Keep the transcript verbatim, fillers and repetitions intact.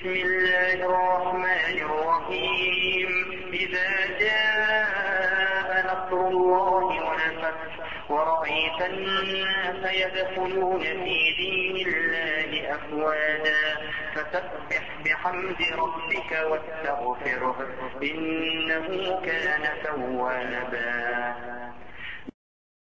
بسم الله الرحمن الرحيم إذا جاء نصر الله والفتح ورأيت الناس يدخلون في دين الله أفواجا فسبح بحمد ربك واستغفره إنه كان توابا.